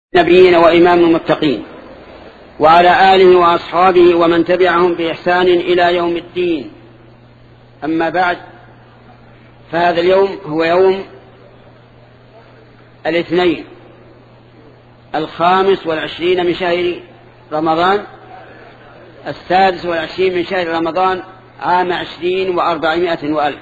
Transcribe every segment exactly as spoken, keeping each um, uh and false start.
نبيين وإمام المتقين وعلى آله وأصحابه ومن تبعهم بإحسان إلى يوم الدين. أما بعد، فهذا اليوم هو يوم الاثنين الخامس والعشرين من شهر رمضان، السادس والعشرين من شهر رمضان، عام عشرين وأربعمائة وألف.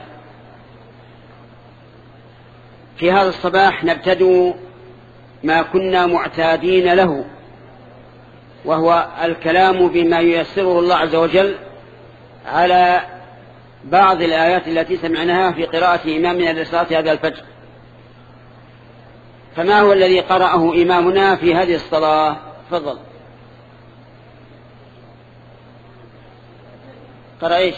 في هذا الصباح نبتدئ ما كنا معتادين له، وهو الكلام بما ييسره الله عز وجل على بعض الآيات التي سمعناها في قراءة إمامنا لصلاة هذا الفجر. فما هو الذي قرأه إمامنا في هذه الصلاة؟ تفضل. قرأ إيش؟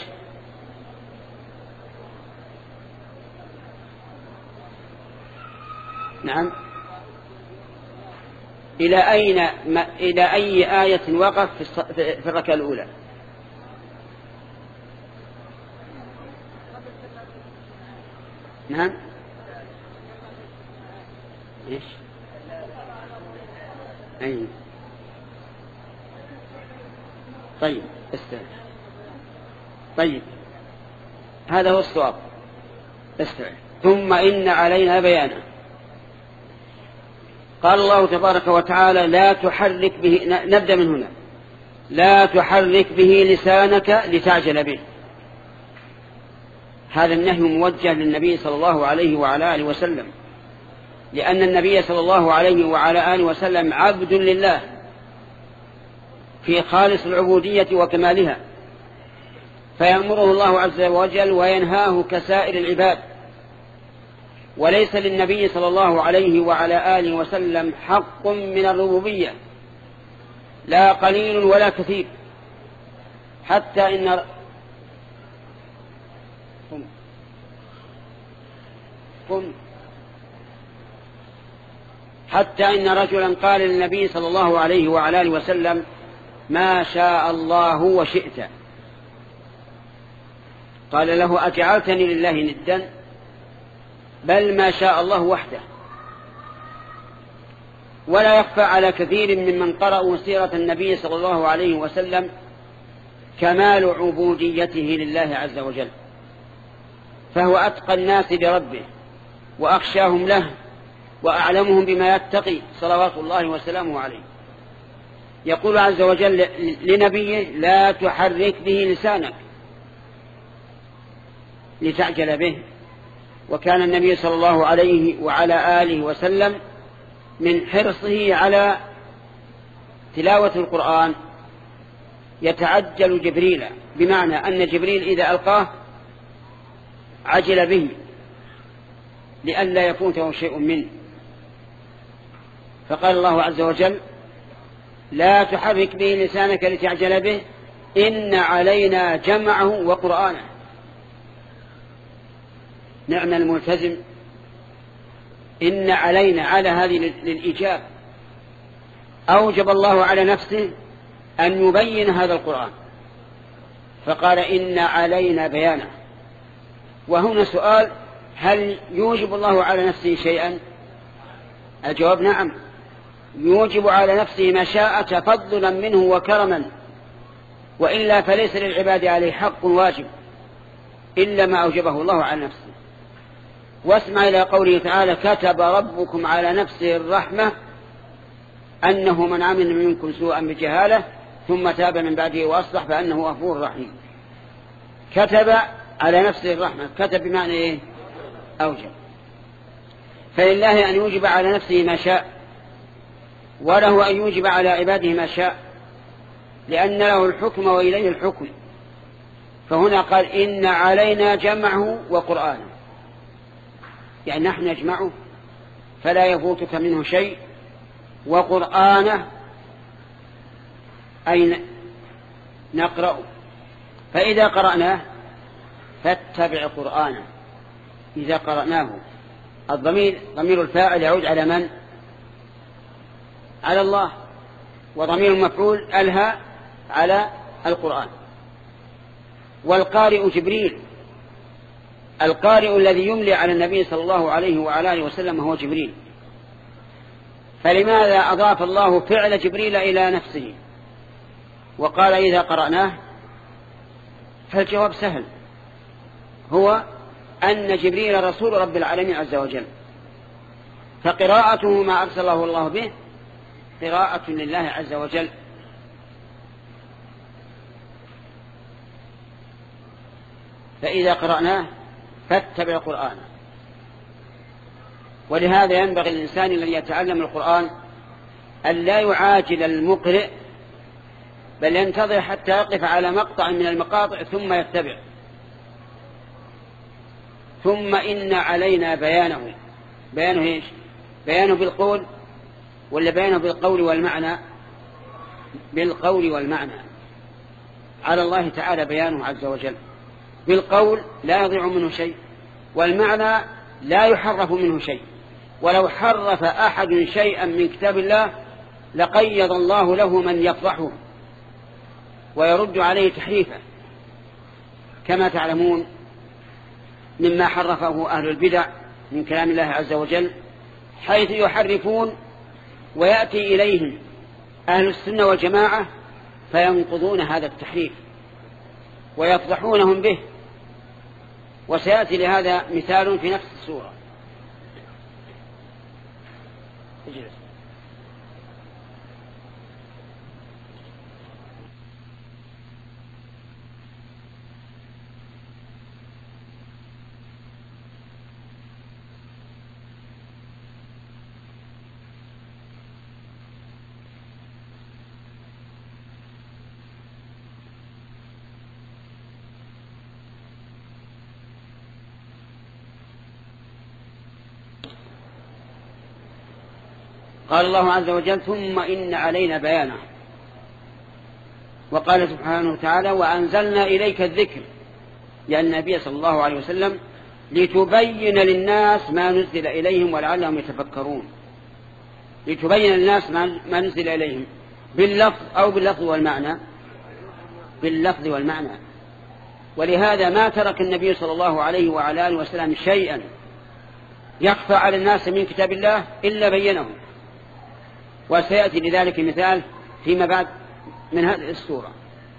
نعم. إلى أين ما إلى أي آية وقف في الركعة الأولى؟ نعم. إيش؟ أين؟ طيب استوعب. طيب هذا هو الصواب. استوعب. ثم إن علينا بيانه. قال الله تبارك وتعالى: لا تحرك به، نبدأ من هنا، لا تحرك به لسانك لتعجل به. هذا النهي موجه للنبي صلى الله عليه وعلى آله وسلم، لأن النبي صلى الله عليه وعلى آله وسلم عبد لله في خالص العبودية وكمالها، فيأمره الله عز وجل وينهاه كسائر العباد. وليس للنبي صلى الله عليه وعلى آله وسلم حق من الربوبية، لا قليل ولا كثير، حتى إن قم قم حتى إن رجلا قال للنبي صلى الله عليه وعلى آله وسلم: ما شاء الله وشئت. قال له: أجعلتني لله ندا؟ بل ما شاء الله وحده. ولا يخفى على كثير ممن قرأوا سيرة النبي صلى الله عليه وسلم كمال عبوديته لله عز وجل، فهو أتقى الناس لربه وأخشاهم له وأعلمهم بما يتقي صلوات الله وسلامه عليه. يقول عز وجل لنبيه: لا تحرك به لسانك لتعجل به. وكان النبي صلى الله عليه وعلى آله وسلم من حرصه على تلاوة القرآن يتعجل جبريل، بمعنى أن جبريل إذا ألقاه عجل به لئلا يفوته شيء منه. فقال الله عز وجل: لا تحرك به لسانك لتعجل به، إن علينا جمعه وقرآنه. نعم الملتزم، إن علينا على هذه للإيجاب. أوجب الله على نفسه أن يبين هذا القرآن، فقال: إن علينا بيانه. وهنا سؤال: هل يوجب الله على نفسه شيئا؟ الجواب: نعم، يوجب على نفسه ما شاء تفضلا منه وكرما، وإلا فليس للعباد عليه حق واجب إلا ما أوجبه الله على نفسه. واسمع إلى قوله تعالى: كتب ربكم على نفسه الرحمة أنه من عمل منكم سوءا بجهالة ثم تاب من بعده وأصلح فأنه غفور رحيم. كتب على نفسه الرحمة، كتب بمعنى إيه؟ أوجب. فلله أن يوجب على نفسه ما شاء، وله أن يوجب على عباده ما شاء، لأن له الحكم وإليه الحكم. فهنا قال: إن علينا جمعه وقرآنه، يعني نحن نجمعه فلا يفوتك منه شيء، وقرآنه أي نقرأه، فإذا قرأناه فاتبع قرآنه. إذا قرأناه، الضمير ضمير الفاعل يعود على من؟ على الله، وضمير المفعول ألها على القرآن. والقارئ جبريل، القارئ الذي يملي على النبي صلى الله عليه وعلى آله وسلم هو جبريل. فلماذا أضاف الله فعل جبريل إلى نفسه وقال إذا قرأناه؟ فالجواب سهل، هو أن جبريل رسول رب العالمين عز وجل، فقراءته ما أرسله الله به قراءة لله عز وجل. فإذا قرأناه فاتبع القرآن. ولهذا ينبغي الإنسان الذي يتعلم القرآن أن لا يعاجل المقرئ، بل ينتظر حتى يقف على مقطع من المقاطع ثم يتبع. ثم إن علينا بيانه. بيانه إيش؟ بيانه بالقول ولا بيانه بالقول والمعنى؟ بالقول والمعنى. على الله تعالى بيانه عز وجل. بالقول لا يضيع منه شيء، والمعنى لا يحرف منه شيء. ولو حرف أحد شيئا من كتاب الله لقيض الله له من يفضحه ويرد عليه تحريفا، كما تعلمون مما حرفه أهل البدع من كلام الله عز وجل، حيث يحرفون ويأتي إليهم أهل السنة والجماعة فينقضون هذا التحريف ويفضحونهم به. وسيأتي لهذا مثال في نفس السورة. اجلس. قال الله عز وجل ثم إن علينا بيانه. وقال سبحانه وتعالى وأنزلنا إليك الذكر، لأن النبي صلى الله عليه وسلم لتبين للناس ما نزل إليهم ولعلهم يتفكرون. لتبين للناس ما نزل إليهم باللفظ أو باللفظ والمعنى؟ باللفظ والمعنى. ولهذا ما ترك النبي صلى الله عليه وعلى آله وسلم شيئا يخفى على الناس من كتاب الله إلا بينه. وسيأتي لذلك مثال فيما بعد من هذه السورة.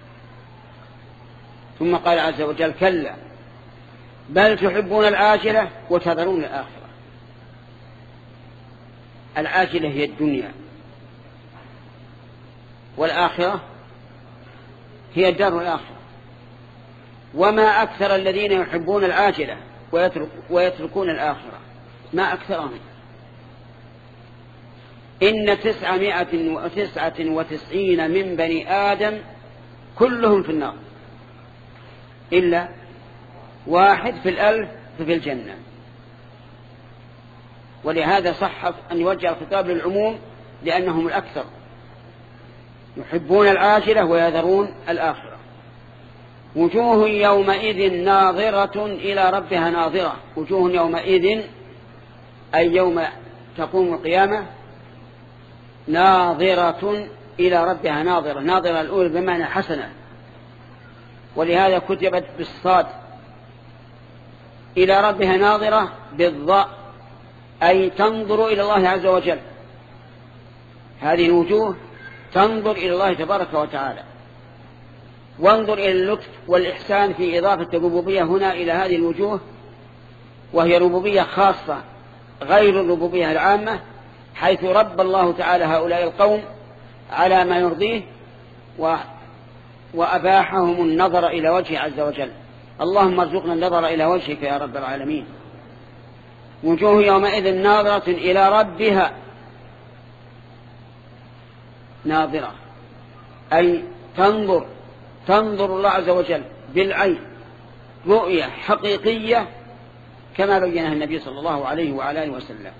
ثم قال عز وجل كلا بل تحبون العاجلة وتذرون الآخرة. العاجلة هي الدنيا، والآخرة هي الدار الآخرة. وما أكثر الذين يحبون العاجلة ويترك ويتركون الآخرة، ما أكثرهم. إن تسعمائة وتسعة وتسعين من بني آدم كلهم في النار إلا واحد في الألف في الجنة. ولهذا صح أن يوجه الخطاب للعموم لأنهم الأكثر يحبون العاجلة ويذرون الآخرة. وجوه يومئذ ناظرة إلى ربها ناظرة. وجوه يومئذ أي يوم تقوم القيامة ناظرة إلى ربها ناظرة. ناظرة الأولى بمعنى حسنة، ولهذا كتبت بالصاد. إلى ربها ناظرة بالضاء أي تنظر إلى الله عز وجل. هذه الوجوه تنظر إلى الله تبارك وتعالى. وانظر إلى اللطف والإحسان في إضافة الربوبية هنا إلى هذه الوجوه، وهي ربوبية خاصة غير الربوبية العامة، حيث رب الله تعالى هؤلاء القوم على ما يرضيه و... وأباحهم النظر إلى وجهه عز وجل. اللهم ارزقنا النظر إلى وجهك يا رب العالمين. وجوه يومئذ ناظرة إلى ربها ناظرة أي تنظر تنظر الله عز وجل بالعين رؤية حقيقية كما بينها النبي صلى الله عليه وعلى آله وسلم.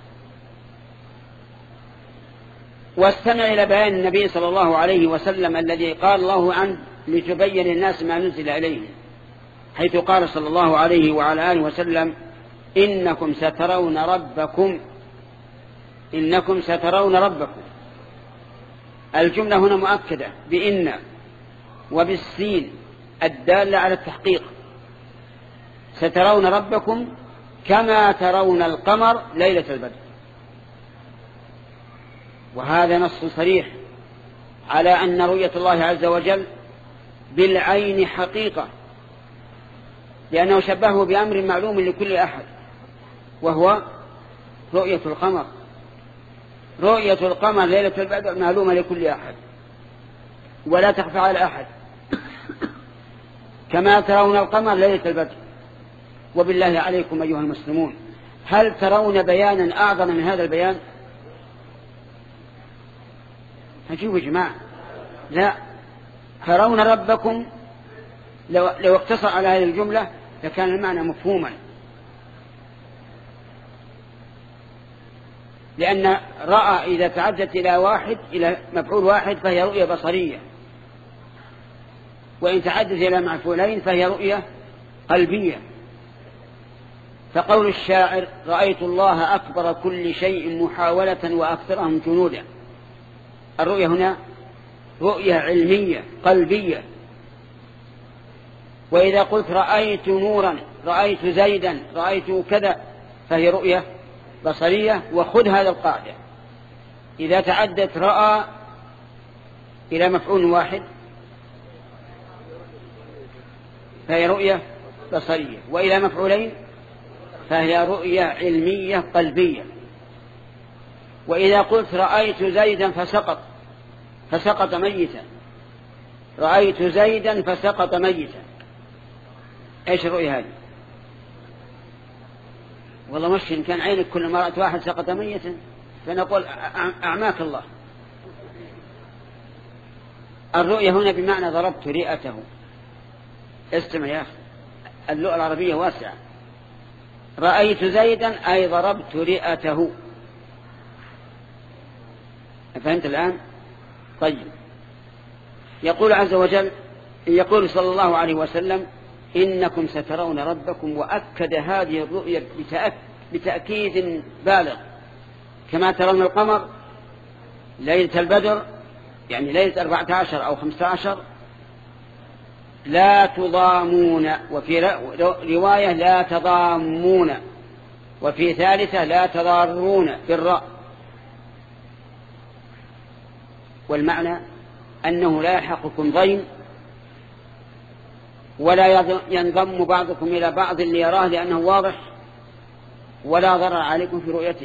واستمع إلى بيان النبي صلى الله عليه وسلم الذي قال الله عنه لتبين الناس ما نزل إليهم، حيث قال صلى الله عليه وعلى آله وسلم إنكم سترون ربكم إنكم سترون ربكم. الجملة هنا مؤكدة بإن وبالسين الدالة على التحقيق. سترون ربكم كما ترون القمر ليلة البدر. وهذا نص صريح على أن رؤية الله عز وجل بالعين حقيقة، لأنه شبهه بأمر معلوم لكل أحد، وهو رؤية القمر. رؤية القمر ليلة البدر معلومة لكل أحد ولا تخفى على أحد، كما ترون القمر ليلة البدر. وبالله عليكم أيها المسلمون، هل ترون بيانا أعظم من هذا البيان؟ هجيبوا يا جماعة، لا. ترون ربكم لو, لو اقتصر على هذه الجملة لكان المعنى مفهوما، لأن رأى إذا تعدت إلى واحد إلى مفعول واحد فهي رؤية بصرية، وإن تعدت إلى مفعولين فهي رؤية قلبية. فقول الشاعر رأيت الله أكبر كل شيء محاولة وأكثرهم جنودا، الرؤية هنا رؤية علمية قلبية. وإذا قلت رأيت نورا، رأيت زيدا، رأيت كذا، فهي رؤية بصرية. وخذ هذا القاعدة، إذا تعدت رأى إلى مفعول واحد فهي رؤية بصرية، وإلى مفعولين فهي رؤية علمية قلبية. وإذا قلت رأيت زيدا فسقط فسقط ميتا، رأيت زيدا فسقط ميتا، ايش الرؤية هذه؟ والله مش إن كان عينك كل ما رأت واحد سقط ميتا فنقول أعماك الله. الرؤية هنا بمعنى ضربت رئته. استمع يا أخي، اللغة العربية واسعة. رأيت زيدا أي ضربت رئته. فهمت الآن؟ طيب. يقول عز وجل، يقول صلى الله عليه وسلم إنكم سترون ربكم، وأكد هذه الرؤية بتأكيد بالغ، كما ترون القمر ليلة البدر، يعني ليلة أربعة عشر أو خمسة عشر، لا تضامون، وفي رواية لا تضامون، وفي ثالثة لا تضارون بالراء. والمعنى أنه لا يلحقكم ضيم ولا ينضم بعضكم إلى بعض ليراه لأنه واضح، ولا ضرر عليكم في رؤيته.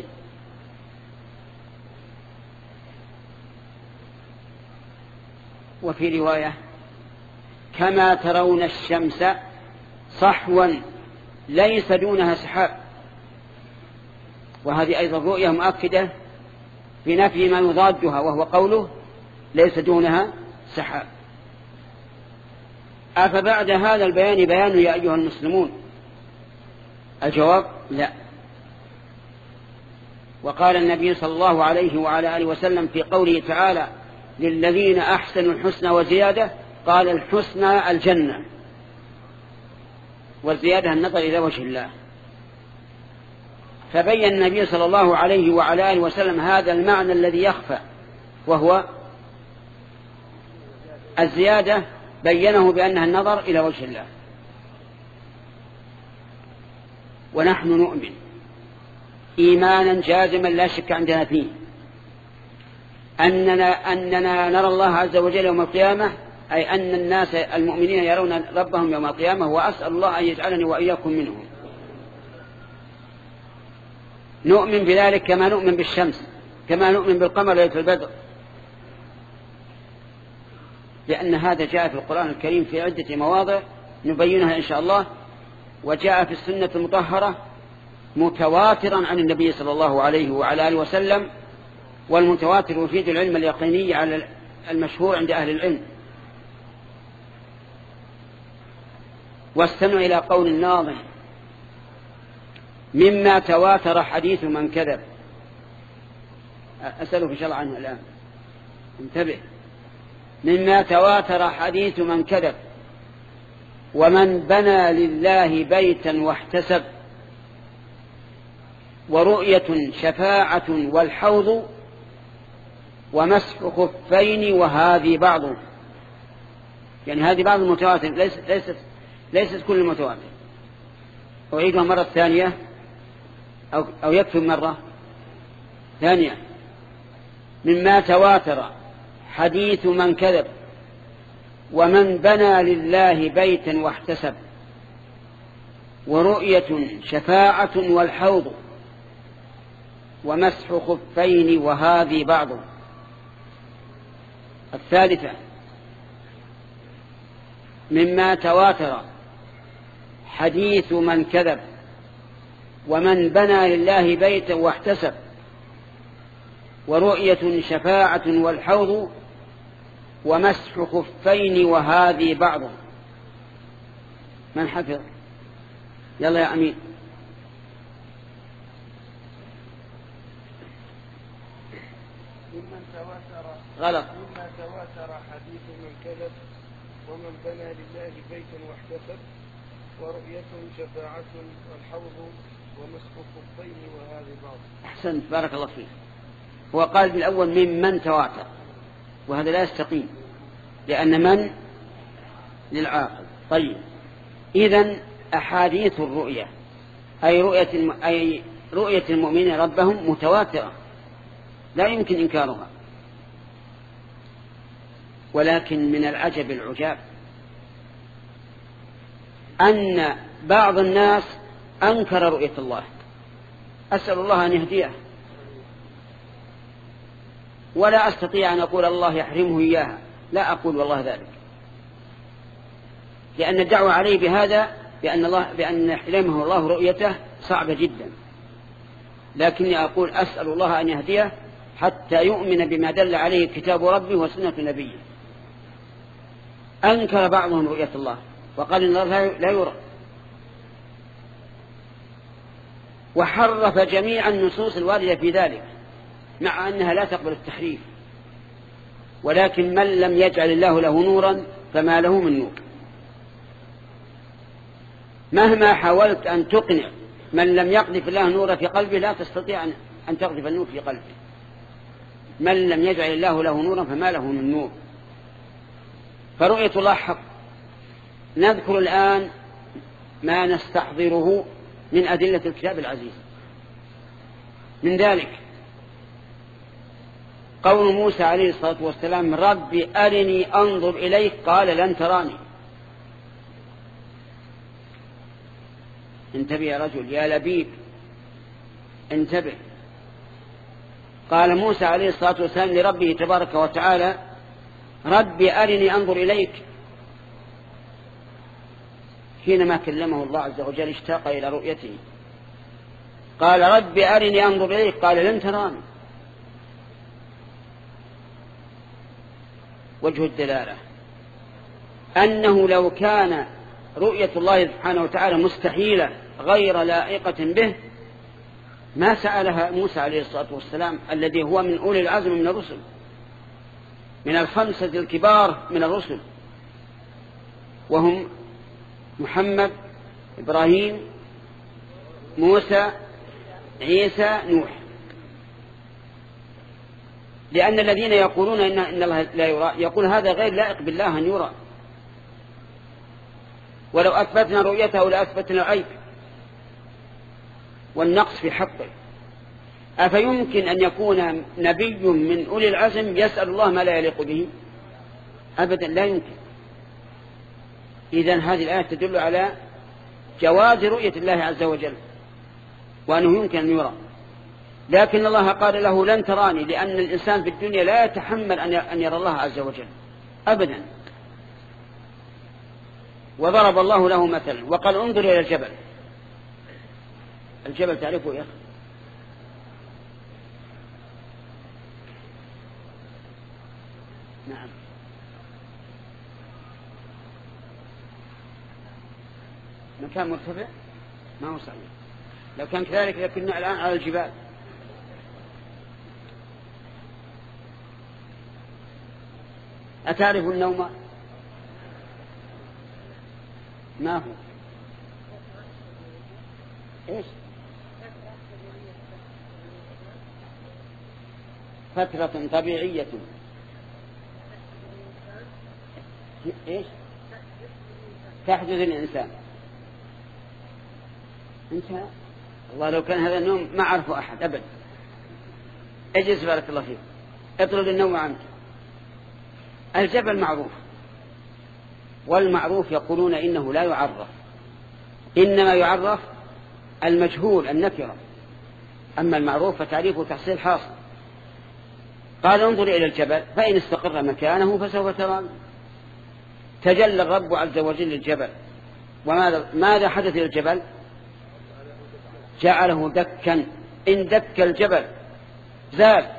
وفي رواية كما ترون الشمس صحوا ليس دونها سحاب، وهذه أيضا رؤية مؤكدة بنفي ما يضادها، وهو قوله ليس دونها سحاب. أفبعد هذا البيان بيان يا أيها المسلمون؟ الجواب لا. وقال النبي صلى الله عليه وعلى آله وسلم في قوله تعالى للذين أحسنوا الحسنى وزيادة، قال الحسنى الجنة، والزيادة النظر إلى وجه الله. فبين النبي صلى الله عليه وعلى آله وسلم هذا المعنى الذي يخفى، وهو الزيادة، بينه بأنها النظر إلى وجه الله. ونحن نؤمن إيمانا جازما لا شك عندنا فيه أننا, أننا نرى الله عز وجل يوم القيامة، أي أن الناس المؤمنين يرون ربهم يوم القيامة، وأسأل الله أن يجعلني وإياكم منهم. نؤمن بذلك كما نؤمن بالشمس، كما نؤمن بالقمر ليلة البدر، لأن هذا جاء في القرآن الكريم في عدة مواضع نبينها إن شاء الله، وجاء في السنة المطهرة متواترا عن النبي صلى الله عليه وعلى آله وسلم. والمتواتر يفيد العلم اليقيني على المشهور عند أهل العلم. واستمع إلى قول الناظم مما تواتر حديث من كذب. أسألك إن شاء الله عنه الآن، انتبه. مما تواتر حديث من كذب، ومن بنى لله بيتا واحتسب، ورؤية شفاعة والحوض، ومسح خفين وهذه بعض. يعني هذه بعض المتواتر، ليست, ليست, ليست كل المتواتر. أعيدها مرة ثانية أو, أو يكفي مرة ثانية. مما تواتر حديث من كذب ومن بنى لله بيتا واحتسب ورؤية شفاعة والحوض ومسح خفين وهذه بعض. الثالثة مما تواتر حديث من كذب ومن بنى لله بيتا واحتسب ورؤية شفاعة والحوض ومسح خفين وهذه بعض. من حفظ؟ يلا يا أمين. ممن تواتر غلط. مما تواتر حديث من كذب ومن بنى لله بيتا واحتسب ورؤية شفاعة والحوض ومسح خفين وهذه بعض. أحسنت بارك الله فيك. هو قال بالأول ممن تواتر وهذا لا يستقيم لأن من للعاقل. طيب إذن أحاديث الرؤية أي رؤية الم... أي رؤية المؤمنين ربهم متواترة لا يمكن إنكارها. ولكن من العجب العجاب أن بعض الناس أنكر رؤية الله. أسأل الله أن يهديه ولا أستطيع أن أقول الله يحرمه إياها، لا أقول والله ذلك، لأن الدعوة عليه بهذا بأن الله بأن يحرمه الله رؤيته صعبة جدا. لكني أقول أسأل الله أن يهديه حتى يؤمن بما دل عليه كتاب ربه وسنة نبيه. أنكر بعضهم رؤية الله وقال إن الله لا يرى، وحرف جميع النصوص الواردة في ذلك مع أنها لا تقبل التحريف. ولكن من لم يجعل الله له نورا فما له من نور. مهما حاولت أن تقنع من لم يقذف الله نورا في قلبه لا تستطيع أن تقذف النور في قلبه. من لم يجعل الله له نورا فما له من نور. فرؤية الله حق. نذكر الآن ما نستحضره من أدلة الكتاب العزيز. من ذلك قول موسى عليه الصلاة والسلام ربي أرني أنظر إليك قال لن تراني. انتبه يا رجل يا لبيب انتبه. قال موسى عليه الصلاة والسلام لربه تبارك وتعالى ربي أرني أنظر إليك. حينما كلمه الله عز وجل اشتاق إلى رؤيته قال ربي أرني أنظر إليك قال لن تراني. وجه الدلالة أنه لو كان رؤية الله سبحانه وتعالى مستحيلة غير لائقة به ما سألها موسى عليه الصلاة والسلام الذي هو من أولي العزم من الرسل من الخمسة الكبار من الرسل وهم محمد إبراهيم موسى عيسى نوح. لأن الذين يقولون إن, إن الله لا يرى يقول هذا غير لائق بالله أن يرى. ولو أثبتنا رؤيته لأثبتنا العيب والنقص في حقه. أفيمكن أن يكون نبي من أولي العزم يسأل الله ما لا يليق به؟ أبدا لا يمكن. إذن هذه الآية تدل على جواز رؤية الله عز وجل وأنه يمكن أن يرى. لكن الله قال له لن تراني لأن الإنسان في الدنيا لا يتحمل أن يرى الله عز وجل أبدا. وضرب الله له مثلا وقال انظر إلى الجبل. الجبل تعرفه يا أخي؟ نعم مكان مرتفع ما هو صحيح. لو كان كذلك لكنا الآن على الجبال. أتعرف النوم ما هو إيش فترة طبيعية إيش تحدث الإنسان. انتهى. الله لو كان هذا النوم ما عرفه أحد أبدا. اجلس بارك الله فيك. اطرد النوم عنه. الجبل معروف، والمعروف يقولون إنه لا يعرف، إنما يعرف المجهول النكرة، أما المعروف فتعريفه تحصيل حاصل. قال انظر إلى الجبل فإن استقر مكانه فسوف تراني. تجلى الرب عز وجل للجبل، وماذا ماذا حدث للجبل؟ جعله دكا، إن دك الجبل زال.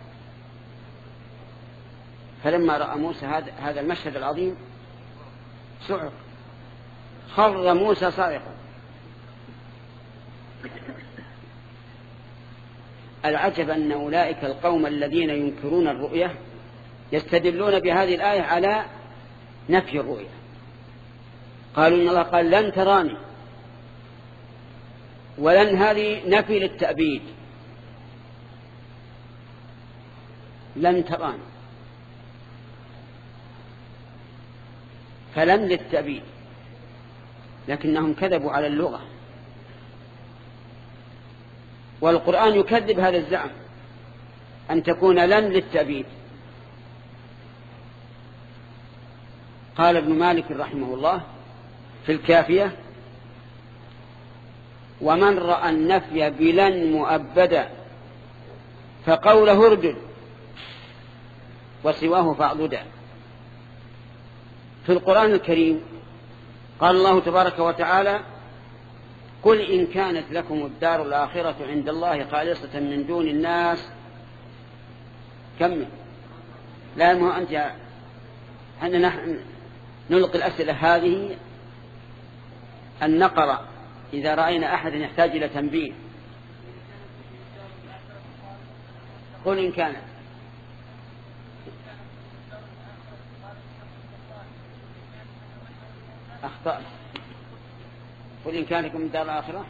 فلما رأى موسى هذا المشهد العظيم صعق، خر موسى صاعقا. العجب أن أولئك القوم الذين ينكرون الرؤية يستدلون بهذه الآية على نفي الرؤية. قالوا إن الله قال لن تراني، ولن هذه نفي للتأبيد، لن تراني، فلن للتأبيد، لكنهم كذبوا على اللغة، والقرآن يكذب هذا الزعم أن تكون لن للتأبيد. قال ابن مالك رحمه الله في الكافية: ومن رأى النفي بلن مؤبدا فقوله اردد وسواه فاعضدا. في القرآن الكريم قال الله تبارك وتعالى: قل إن كانت لكم الدار الآخرة عند الله خالصة من دون الناس. كمل. لا مو أنت أن نحن نلقي الأسئلة هذه أن نقرأ إذا رأينا أحد يحتاج إلى تنبيه. قل إن كانت أخطأت. قل إن كان لكم الدار الآخرة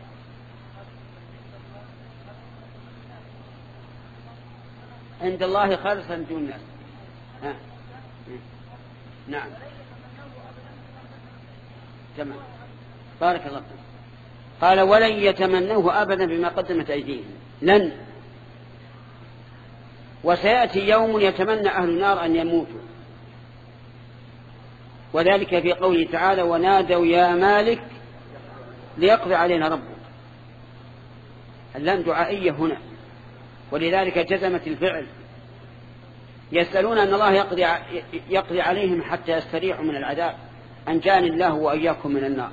عند الله خالصا من دون الناس. ها. نعم تمام. بارك الله فيك. قال: ولن يتمنوه أبدا بما قدمت أيديهم. لن. وسيأتي يوم يتمنى أهل النار أن يموتوا، وذلك في قوله تعالى: ونادوا يا مالك ليقضي علينا ربك. اللام دعائية هنا، ولذلك جزمت الفعل. يسألون أن الله يقضي, يقضي عليهم حتى يستريحوا من العذاب. أنجاني الله وإياكم من النار.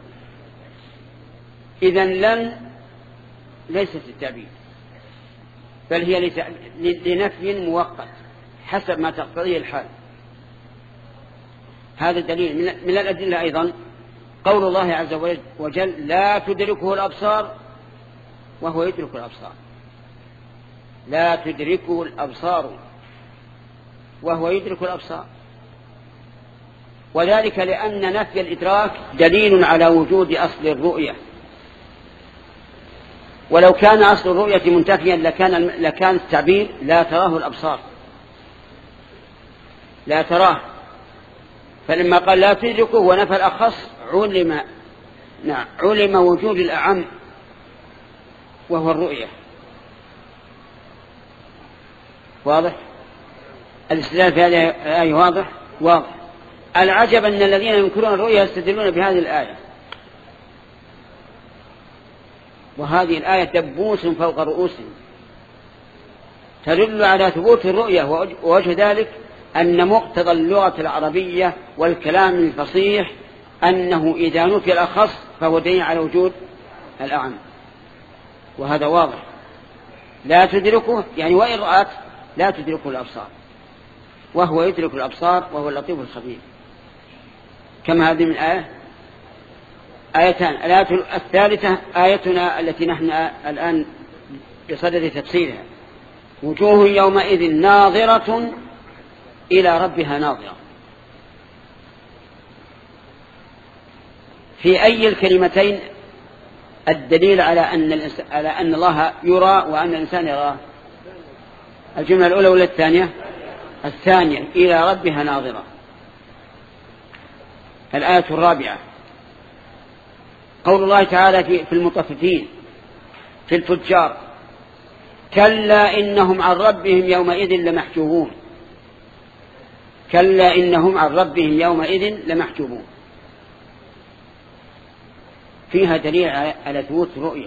إذن لن ليست التأبيد، بل هي لنفي مؤقت حسب ما تقتضيه الحال. هذا الدليل. من الأدلة أيضا قول الله عز وجل: لا تدركه الأبصار وهو يدرك الأبصار. لا تدركه الأبصار وهو يدرك الأبصار. وذلك لأن نفي الإدراك دليل على وجود أصل الرؤية، ولو كان أصل الرؤية منتفيا لكان, لكان التعبير لا تراه الأبصار، لا تراه. فلما قال لا تدركه ونفى الأخص علم نعم علم وجود الأعم وهو الرؤية. واضح؟ الاستدلال في هذه الآية واضح؟ واضح. العجب أن الذين ينكرون الرؤية يستدلون بهذه الآية، وهذه الآية دبوس فوق رؤوسهم تدل على ثبوت الرؤية. ووجه ذلك أن مقتضى اللغة العربية والكلام الفصيح أنه إذا نفي الأخص فهو دليل على وجود الأعم، وهذا واضح. لا تدركه يعني وإن رأت لا تدركه الأبصار وهو يدرك الأبصار وهو اللطيف الخبير. كما هذه من آية آيتان. الآية الثالثة آيتنا التي نحن الآن بصدد تفسيرها: وجوه يومئذ ناظرة إلى ربها ناظرة. في أي الكلمتين الدليل على أن, على أن الله يرى وأن الإنسان يراه؟ الجملة الأولى ولا الثانية؟ الثانية، إلى ربها ناظرة. الآية الرابعة قول الله تعالى في المطففين في الفجار: كلا إنهم عن ربهم يومئذ لمحجوبون كلا إنهم عن ربهم يومئذ لمحجوبون. فيها دليل على ثبوت رؤية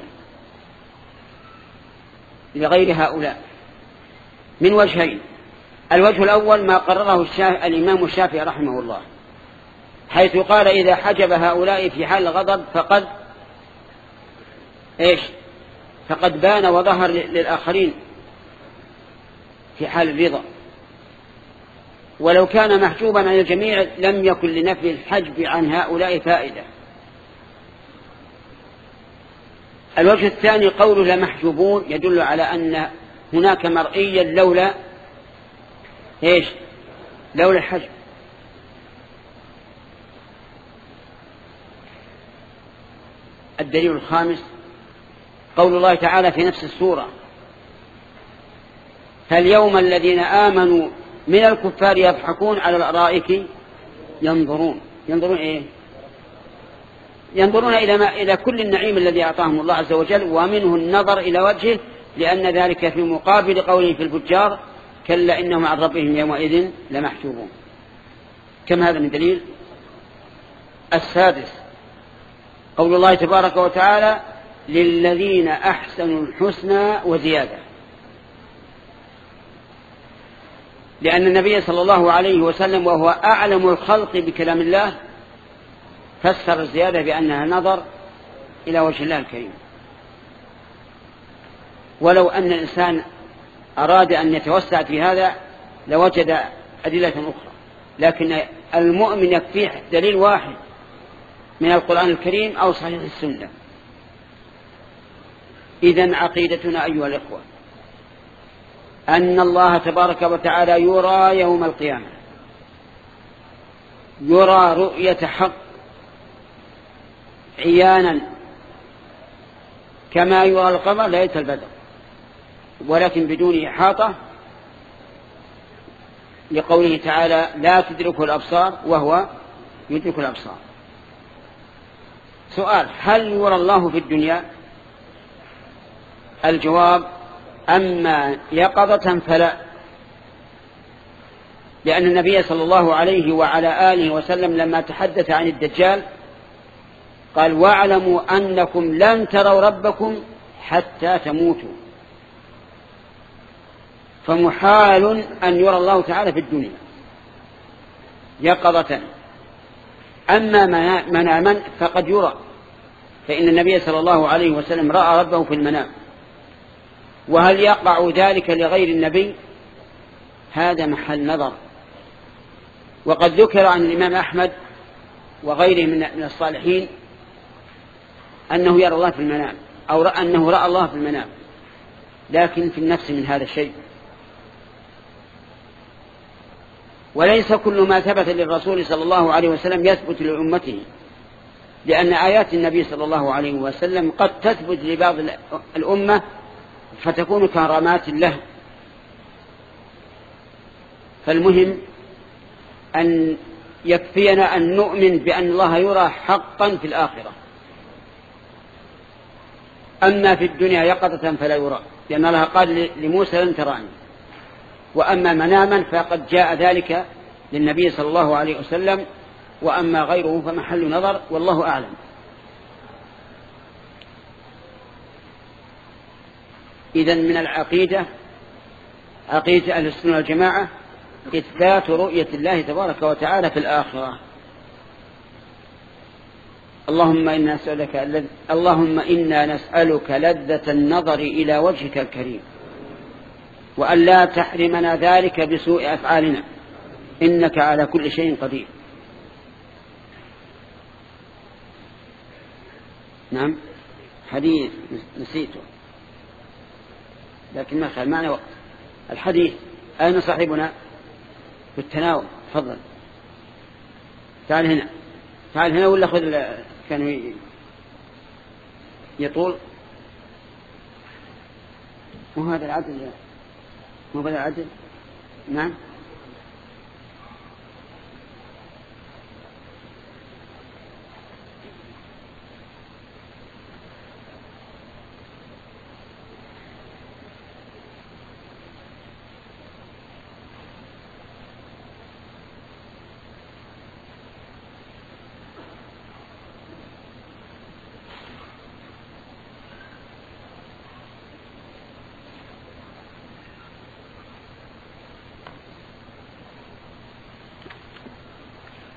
لغير هؤلاء من وجهين. الوجه الأول ما قرره الإمام الشافعي رحمه الله، حيث قال إذا حجب هؤلاء في حال الغضب فقد إيش فقد بان وظهر للآخرين في حال الرضا، ولو كان محجوبا عن الجميع لم يكن لنفي الحجب عن هؤلاء فائدة. الوجه الثاني قوله لمحجوبون يدل على أن هناك مرئيا لولا إيش لولا الحجب. الدليل الخامس قول الله تعالى في نفس السورة فاليوم الذين آمنوا من الكفار يضحكون على الأرائك ينظرون ينظرون إيه ينظرون إلى, ما إلى كل النعيم الذي أعطاهم الله عز وجل، ومنه النظر إلى وجهه، لأن ذلك في مقابل قوله في الفجار كلا إنهم عن ربهم يومئذ لمحجوبون. كم هذا من دليل؟ السادس قول الله تبارك وتعالى للذين أحسنوا الحسنى وزيادة، لأن النبي صلى الله عليه وسلم وهو أعلم الخلق بكلام الله فسر الزيادة بأنها نظر إلى وجه الله الكريم. ولو أن الإنسان أراد أن يتوسع في هذا لوجد أدلة أخرى، لكن المؤمن يكفيه دليل واحد من القرآن الكريم أو صحيح السنة. إذن عقيدتنا أيها الإخوة أن الله تبارك وتعالى يرى يوم القيامة، يرى رؤية حق عيانا كما يرى القمر ليلة البدر، ولكن بدون إحاطة، لقوله تعالى لا تدركه الأبصار وهو يدرك الأبصار. سؤال: هل يرى الله في الدنيا؟ الجواب: أما يقظة فلا، لأن النبي صلى الله عليه وعلى آله وسلم لما تحدث عن الدجال قال واعلموا أنكم لن تروا ربكم حتى تموتوا، فمحال أن يرى الله تعالى في الدنيا يقظة. أما مناما فقد يرى، فإن النبي صلى الله عليه وسلم رأى ربه في المنام. وهل يقع ذلك لغير النبي؟ هذا محل نظر. وقد ذكر عن الإمام أحمد وغيره من الصالحين أنه يرى الله في المنام، أو رأى أنه رأى الله في المنام، لكن في النفس من هذا الشيء. وليس كل ما ثبت للرسول صلى الله عليه وسلم يثبت لأمته، لأن آيات النبي صلى الله عليه وسلم قد تثبت لبعض الأمة فتكون كرامات له. فالمهم أن يكفينا أن نؤمن بأن الله يرى حقا في الآخرة. أما في الدنيا يقظة فلا يرى، لأن الله قال لموسى لن تراني. وأما مناما فقد جاء ذلك للنبي صلى الله عليه وسلم، وأما غيره فمحل نظر، والله أعلم. إذن من العقيدة عقيدة أهل السنة والجماعة إثبات رؤية الله تبارك وتعالى في الآخرة. اللهم إنا نسألك اللهم إنا نسألك لذة النظر إلى وجهك الكريم، وأن لا تحرمنا ذلك بسوء أفعالنا، إنك على كل شيء قدير. نعم، حديث نسيته لكن ما خل معنا وقت. الحديث أين صاحبنا في التناول؟ تفضل تعال هنا، تعال هنا ولا خذ كانوا يطول. مو هذا العدل؟ مو هذا العدل؟ نعم.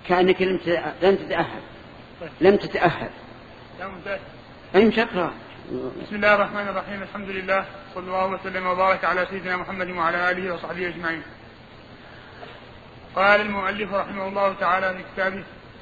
كأنك لم تتأهل لم تتأهل أي مشكرة. بسم الله الرحمن الرحيم. الحمد لله صلى الله وسلم وبارك على سيدنا محمد وعلى آله وصحبه أجمعين. قال المؤلف رحمه الله تعالى في كتابه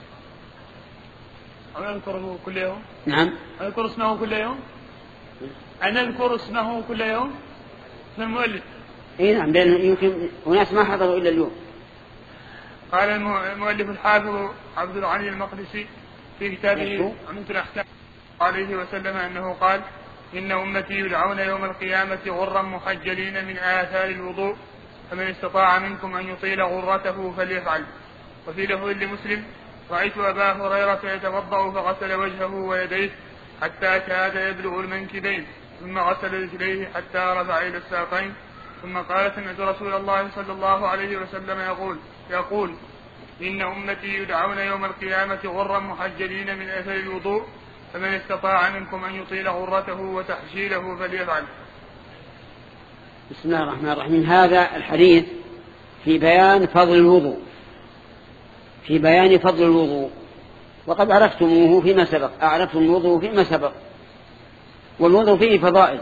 أنا أذكره كل يوم. نعم. أذكر اسمه كل يوم. أنا أذكر اسمه كل يوم. اسم المؤلف. إيه نعم لأنه يمكن وناس ما حضروا إلا اليوم. قال المؤلف الحافظ عبد الغني المقدسي في كتابه عمدة الأحكام عليه وسلم أنه قال إن أمتي يدعون يوم القيامة غرا محجلين من آثار الوضوء فمن استطاع منكم أن يطيل غرته فليفعل. وفي لفظ لمسلم رأيت أبا هريرة يتوضأ فغسل وجهه ويديه حتى كاد يبلغ المنكبين ثم غسل رجليه حتى رفع إلى الساقين ثم قال سمعت رسول الله صلى الله عليه وسلم يقول يقول إن أمتي يدعون يوم القيامة غرا محجلين من أثر الوضوء فمن استطاع منكم أن يطيل غرته وتحجيله فليفعل. بسم الله الرحمن الرحيم. هذا الحديث في بيان فضل الوضوء في بيان فضل الوضوء وقد عرفتموه فيما سبق أعرفتم الوضوء فيما سبق والوضوء فيه فضائل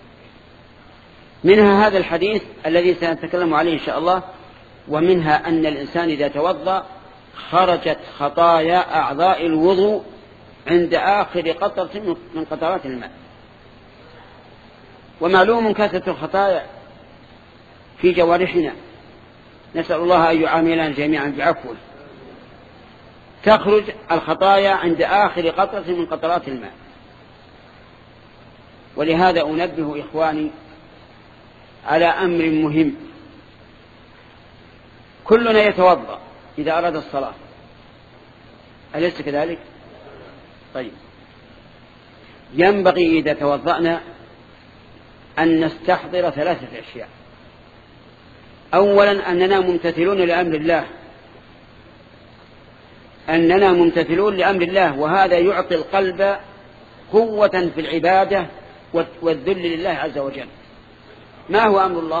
منها هذا الحديث الذي سنتكلم عليه إن شاء الله ومنها أن الإنسان إذا توضأ خرجت خطايا أعضاء الوضوء عند آخر قطرة من قطرات الماء. ومعلوم كثرة الخطايا في جوارحنا نسأل الله أن يعاملنا جميعا بعفوه. تخرج الخطايا عند آخر قطرة من قطرات الماء. ولهذا أنبه إخواني على أمر مهم. كلنا يتوضأ إذا أراد الصلاة أليس كذلك؟ طيب ينبغي إذا توضأنا أن نستحضر ثلاثة أشياء. أولا أننا ممتثلون لأمر الله أننا ممتثلون لأمر الله وهذا يعطي القلب قوة في العبادة والذل لله عز وجل. ما هو أمر الله؟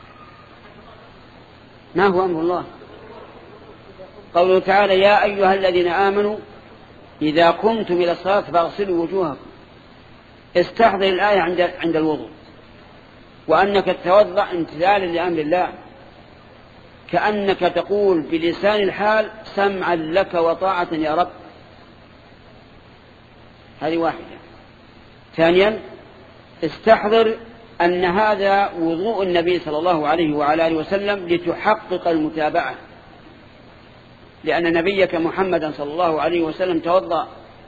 ما هو أمر الله؟ قوله تعالى يا أيها الذين آمنوا إذا قمتم إلى الصلاة فاغسلوا وجوهكم. استحضر الآية عند عند الوضوء وأنك تتوضأ امتثالا لأمر الله كأنك تقول بلسان الحال سمعا لك وطاعة يا رب. هذه واحدة. ثانيا استحضر أن هذا وضوء النبي صلى الله عليه وعلى آله وسلم لتحقق المتابعة لأن نبيك محمدا صلى الله عليه وسلم توضأ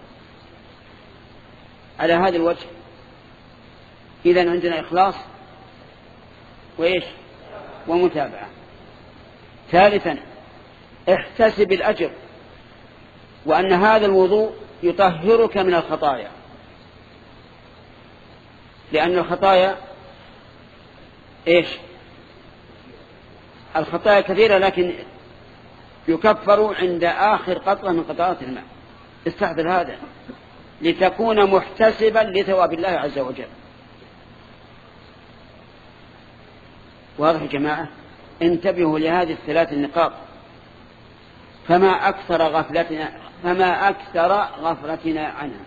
على هذا الوجه. إذن عندنا إخلاص وإيش ومتابعة. ثالثا احتسب الأجر وأن هذا الوضوء يطهرك من الخطايا لأن الخطايا إيش الخطايا كثيرة لكن يكفر عند آخر قطرة من قطرات الماء. استحضر هذا لتكون محتسبا لثواب الله عز وجل. واضح يا جماعة؟ انتبهوا لهذه الثلاث النقاط. فما أكثر غفلتنا فما أكثر غفلتنا عنها.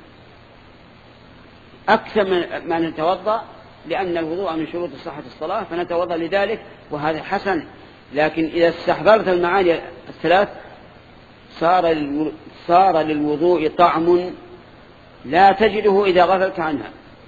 أكثر ما نتوضأ لأن الوضوء من شروط صحة الصلاة فنتوضأ لذلك وهذا حسن. لكن إذا استحضرت المعاني الثلاث صار صار للوضوء طعم لا تجده إذا غفلت عنها.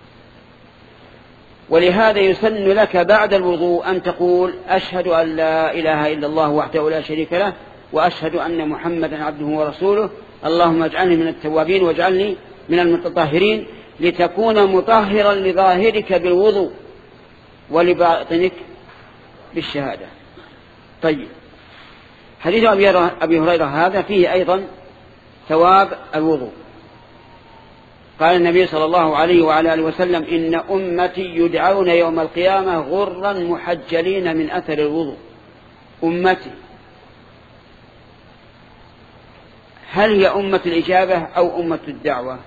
ولهذا يسن لك بعد الوضوء أن تقول أشهد أن لا إله إلا الله وحده لا شريك له وأشهد أن محمدا عبده ورسوله اللهم اجعلني من التوابين واجعلني من المتطهرين لتكون مطهرا لظاهرك بالوضوء ولباطنك بالشهادة. طيب حديث أبي هريرة هذا فيه أيضا ثواب الوضوء. قال النبي صلى الله عليه وعلى آله وسلم إن أمتي يدعون يوم القيامة غرا محجلين من أثر الوضوء. أمتي هل هي أمة الإجابة أو أمة الدعوة؟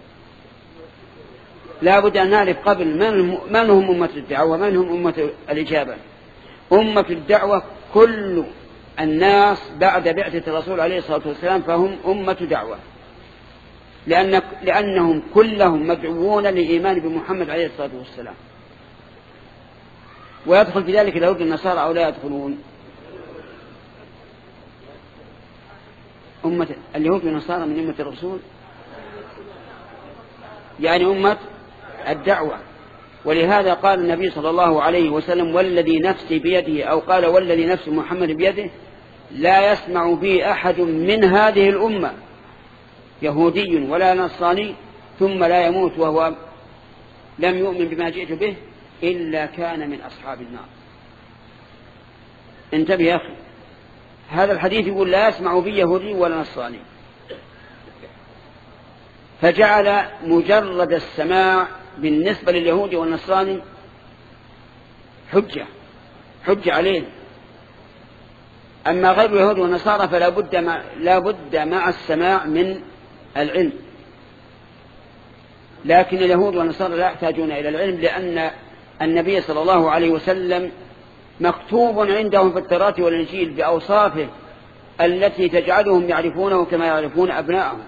لا بد أن نعرف قبل من هم أمة الدعوة ومن هم أمة الإجابة. أمة الدعوة كل الناس بعد بعثة الرسول عليه الصلاة والسلام فهم أمة دعوة، لأن لأنهم كلهم مدعوون للإيمان بمحمد عليه الصلاة والسلام. ويدخل في ذلك اليهود النصارى أو لا يدخلون؟ أمة اليهود والنصارى من أمة الرسول، يعني أمة الدعوة. ولهذا قال النبي صلى الله عليه وسلم والذي نفسي بيده، أو قال والذي نفس محمد بيده، لا يسمع بي أحد من هذه الأمة يهودي ولا نصراني ثم لا يموت وهو لم يؤمن بما جئت به إلا كان من أصحاب النار. انتبه يا أخي، هذا الحديث يقول لا يسمع بي يهودي ولا نصراني، فجعل مجرد السماع بالنسبة لليهود والنصراني حجة حجة عليه. أما غير اليهود والنصارى فلا بد مع, لا بد مع السماع من العلم، لكن اليهود والنصارى لا يحتاجون إلى العلم، لأن النبي صلى الله عليه وسلم مكتوب عندهم في التوراة والإنجيل بأوصافه التي تجعلهم يعرفونه كما يعرفون أبناءهم.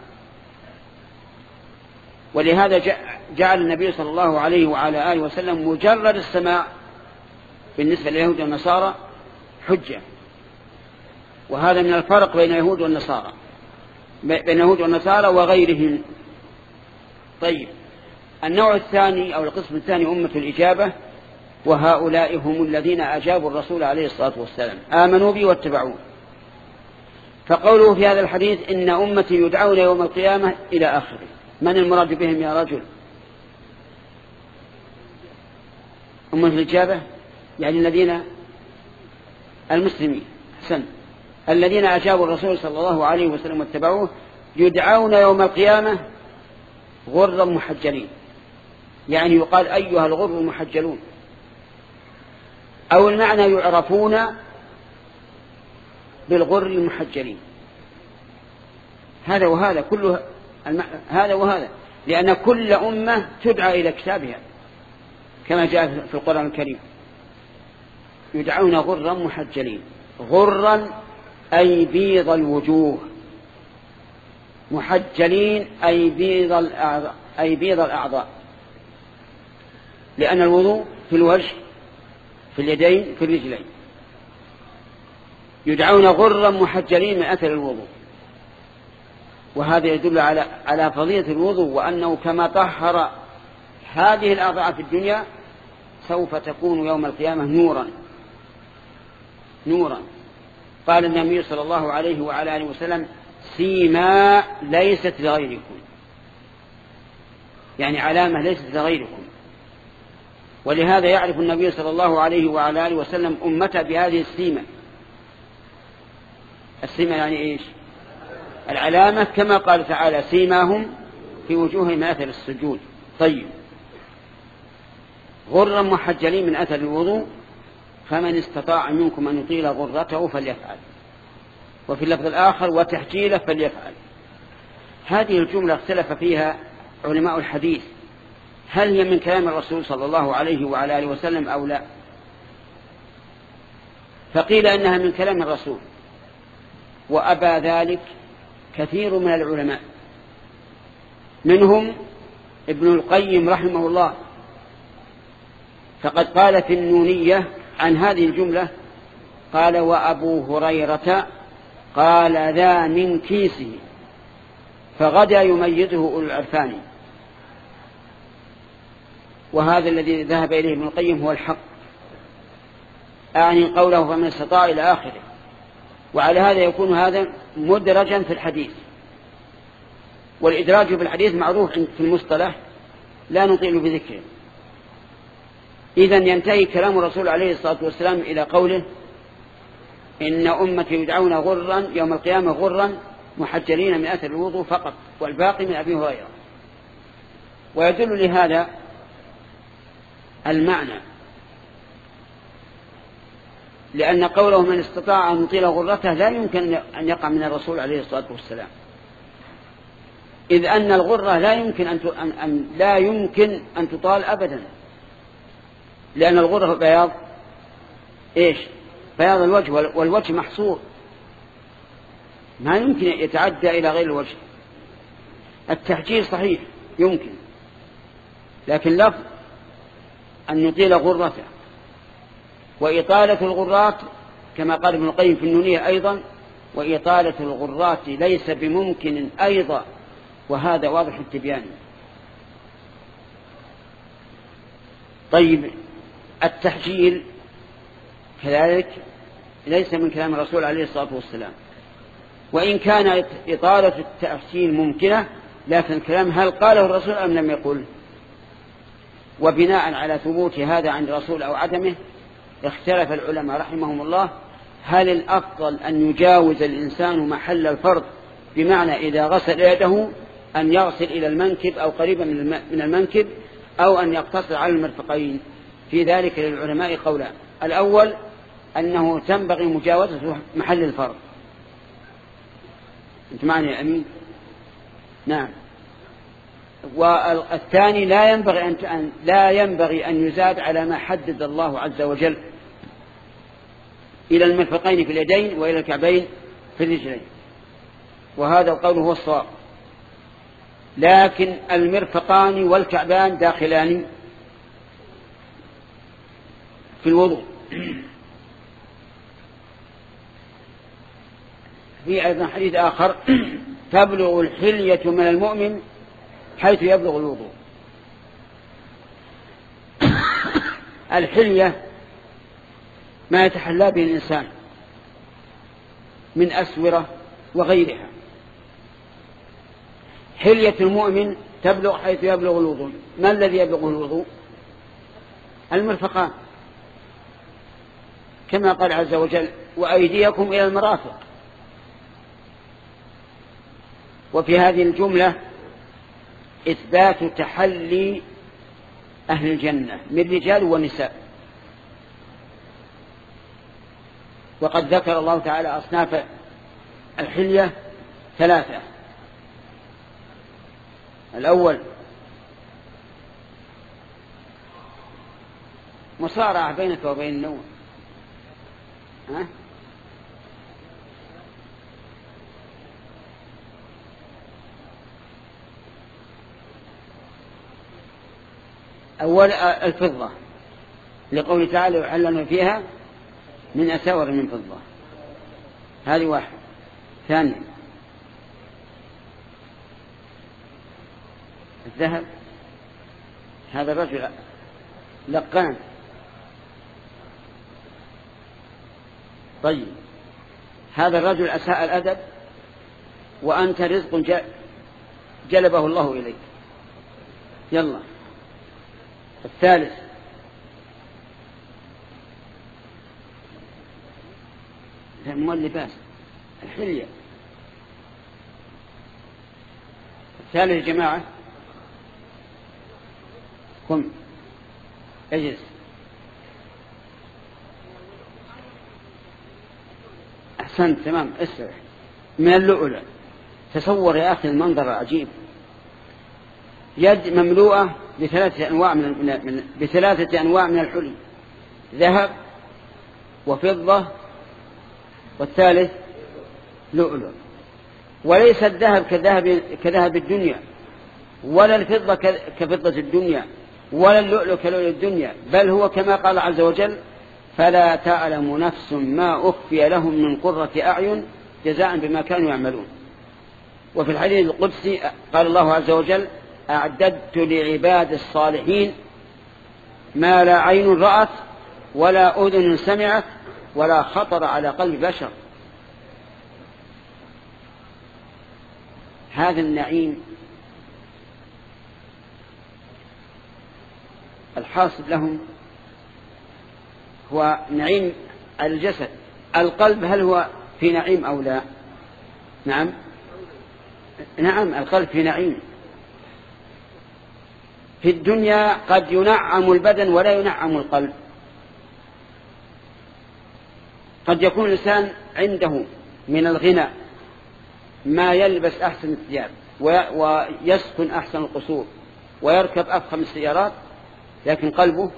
ولهذا جعل النبي صلى الله عليه وعلى آله وسلم مجرد السماع بالنسبة لليهود والنصارى حجة. وهذا من الفرق بين اليهود والنصارى بين اليهود والنصارى وغيرهم. طيب، النوع الثاني أو القسم الثاني أمة الإجابة، وهؤلاء هم الذين أجابوا الرسول عليه الصلاة والسلام، آمنوا به واتبعوه. فقوله في هذا الحديث إن أمتي يدعون يوم القيامة إلى آخره، من المراد بهم يا رجل؟ أمة الإجابة يعني الذين المسلمين حسن الذين أجابوا الرسول صلى الله عليه وسلم واتبعوه، يدعون يوم القيامة غرا محجلين، يعني يقال أيها الغر المحجلون، أو المعنى يعرفون بالغر المحجلين. هذا وهذا كله هذا وهذا، لأن كل أمة تدعى إلى كتابها كما جاء في القرآن الكريم، يدعون غرا محجلين. غرا أي بيض الوجوه، محجلين أي بيض الأعضاء أي بيض الأعضاء، لأن الوضوء في الوجه في اليدين في الرجلين. يدعون غرا محجلين من أثر الوضوء، وهذا يدل على على فضيلة الوضوء، وأنه كما طهر هذه الأعضاء في الدنيا سوف تكون يوم القيامة نورا نورا. قال النبي صلى الله عليه وعلى آله وسلم سيما ليست لغيركم، يعني علامة ليست لغيركم. ولهذا يعرف النبي صلى الله عليه وعلى آله وسلم أمته بهذه السيمة. السيمة يعني إيش؟ العلامة، كما قال تعالى سيماهم في وجوههم من أثر السجود. طيب، غرا محجلين من أثر الوضوء، فمن استطاع منكم أن يطيل غرته فليفعل، وفي اللفظ الآخر وتحجيله فليفعل. هذه الجملة اختلف فيها علماء الحديث، هل هي من كلام الرسول صلى الله عليه وعلى آله وسلم أو لا؟ فقيل إنها من كلام الرسول، وأبى ذلك كثير من العلماء، منهم ابن القيم رحمه الله، فقد قال في النونية عن هذه الجملة، قال وأبو هريرة قال ذا من كيسه فغدا يميزه أولو العرفان. وهذا الذي ذهب إليه ابن القيم هو الحق، أعني قوله فمن استطاع إلى آخره. وعلى هذا يكون هذا مدرجا في الحديث، والإدراج في الحديث معروف في المصطلح لا نطيل بذكره. إذن ينتهي كلام الرسول عليه الصلاة والسلام إلى قوله إن أمتي يدعون غرا يوم القيامة غرا محجلين من أثر الوضوء فقط، والباقي من أبي هريرة. ويدل لهذا المعنى، لأن قوله من استطاع أن يطيل غرته لا يمكن أن يقع من الرسول عليه الصلاة والسلام، إذ أن الغرة لا يمكن أن أن لا يمكن أن تطال أبدا، لأن الغرة بياض إيش؟ بياض الوجه، والوجه محصور ما يمكن يتعدى إلى غير الوجه. التحجيل صحيح يمكن، لكن لفظ أن يطيل غرته، وإطالة الغرات كما قال ابن القيم في النونية أيضا، وإطالة الغرات ليس بممكن أيضا، وهذا واضح التبيان. طيب التحجيل كذلك ليس من كلام الرسول عليه الصلاة والسلام، وإن كان إطالة التحجيل ممكنة، لكن الكلام هل قاله الرسول أم لم يقل؟ وبناء على ثبوت هذا عن الرسول أو عدمه اختلف العلماء رحمهم الله، هل الأفضل أن يجاوز الإنسان محل الفرض، بمعنى إذا غسل يده أن يغسل إلى المنكب أو قريبا من المنكب، أو أن يقتصر على المرفقين؟ في ذلك للعلماء قولان. الأول أنه تنبغي مجاوزة محل الفرض. أنت معني يا أمين؟ نعم. والثاني لا ينبغي أن لا ينبغي أن يزاد على ما حدد الله عز وجل، إلى المرفقين في اليدين وإلى الكعبين في الرجلين، وهذا القول هو الصواب. لكن المرفقان والكعبان داخلان في الوضوء. في أيضا حديث آخر تبلغ الحلية من المؤمن حيث يبلغ الوضوء. الحلية ما يتحلى به الإنسان من أسورة وغيرها. حلية المؤمن تبلغ حيث يبلغ الوضوء. ما الذي يبلغ الوضوء؟ المرفقان، كما قال عز وجل وأيديكم إلى المرافق. وفي هذه الجملة إثبات تحلي أهل الجنة من رجال ونساء. وقد ذكر الله تعالى أصناف الحلية ثلاثة. الأول مصارعة بينك وبين النوم، ها؟ أول الفضة لقوله تعالى يحلون فيها من أساور من فضة، هذه واحد. ثانيا الذهب، هذا الرجل لقان. طيب هذا الرجل أساء الأدب وأنت رزق جلبه الله إليك، يلا. الثالث مو اللباس، الحلية. الثالث يا جماعة قم اجلس. أحسنت تمام، اسرح. من اللؤلؤ، تصور يا أخي المنظر العجيب، يد مملوءة بثلاثة أنواع من, من بثلاثة أنواع من الحلي، ذهب وفضة والثالث لؤلؤ. وليس الذهب كذهب كذهب الدنيا، ولا الفضة كفضة الدنيا، ولا اللؤلؤ كلؤلؤ الدنيا، بل هو كما قال عز وجل فلا تعلم نفس ما أخفي لهم من قرة أعين جزاء بما كانوا يعملون. وفي الحديث القدسي قال الله عز وجل أعددت لعباد الصالحين ما لا عين رأت ولا أذن سمعت ولا خطر على قلب بشر. هذا النعيم الحاصل لهم هو نعيم الجسد. القلب هل هو في نعيم أو لا؟ نعم نعم، القلب في نعيم. في الدنيا قد ينعم البدن ولا ينعم القلب. قد يكون الإنسان عنده من الغنى ما يلبس أحسن الثياب ويسكن أحسن القصور ويركب أفخم السيارات، لكن قلبه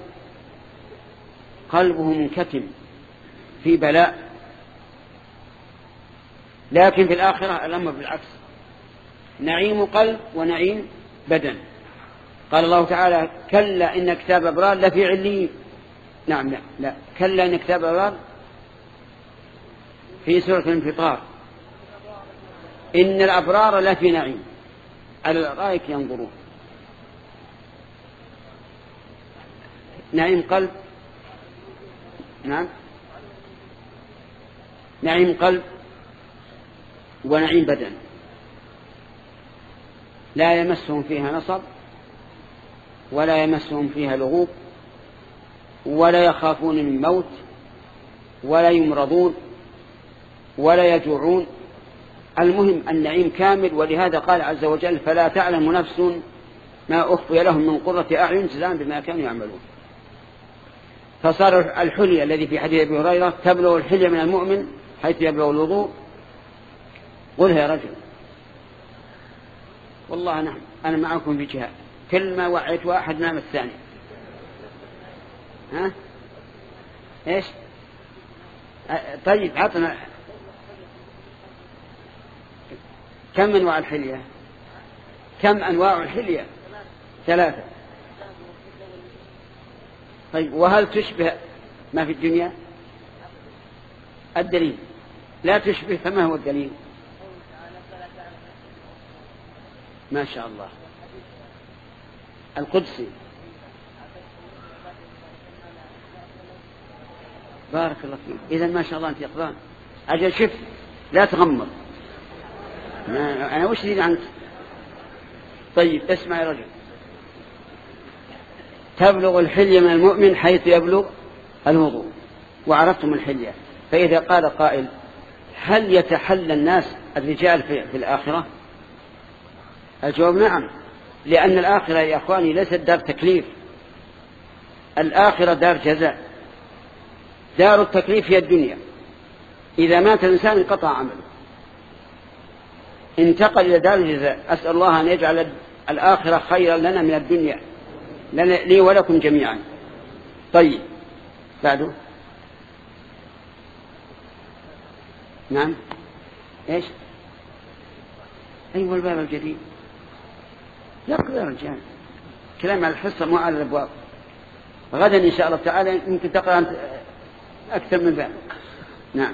قلبه منكتم في بلاء. لكن في الآخرة الأمر بالعكس، نعيم قلب ونعيم بدن. قال الله تعالى كلا إن كتاب أبرار لفي عليين. نعم لا, لا كلا إن كتاب أبرار في سورة الانفطار. إن الأبرار لفي نعيم على الأرائك ينظرون. نعيم قلب، نعم نعيم قلب ونعيم بدن، لا يمسهم فيها نصب ولا يمسهم فيها لغوب ولا يخافون من موت ولا يمرضون ولا يجوعون. المهم النعيم كامل. ولهذا قال عز وجل فلا تعلم نفس ما أخفي لهم من قرة أعين جزاء بما كانوا يعملون. فصار الحلي الذي في حديث أبي هريرة تبلغ الحلية من المؤمن حيث يبلغ الوضوء. قلها يا رجل، والله نعم أنا معكم في جهاد، كل ما وعيت واحد نام الثاني. ها إيش؟ طيب عطنا كم أنواع الحلية؟ كم أنواع الحلية؟ ثلاثة. طيب وهل تشبه ما في الدنيا؟ الدليل لا تشبه، فما هو الدليل؟ ما شاء الله القدسي. بارك الله فيك. إذن ما شاء الله أنت يقظان. أجل شف لا تغمض. أنا وش دين عنك؟ طيب اسمع يا رجل، تبلغ الحلية من المؤمن حيث يبلغ الوضوء. وعرفتم الحلية. فإذا قال قائل هل يتحلى الناس الرجال في, في الآخرة؟ الجواب نعم، لأن الآخرة يا أخواني ليست دار تكليف، الآخرة دار جزاء. دار التكليف هي الدنيا، إذا مات الإنسان انقطع عمله، انتقل إلى دار الجزاء. أسأل الله أن يجعل الآخرة خيرا لنا من الدنيا، لنا لي ولكم جميعا. طيب بعده نعم إيش؟ أيوة الباب الجديد. يقرأ يا رجال كلام على الحصة مو على الأبواب. غدا إن شاء الله تعالى يمكن تقرأ أنت أكثر من ذلك. نعم.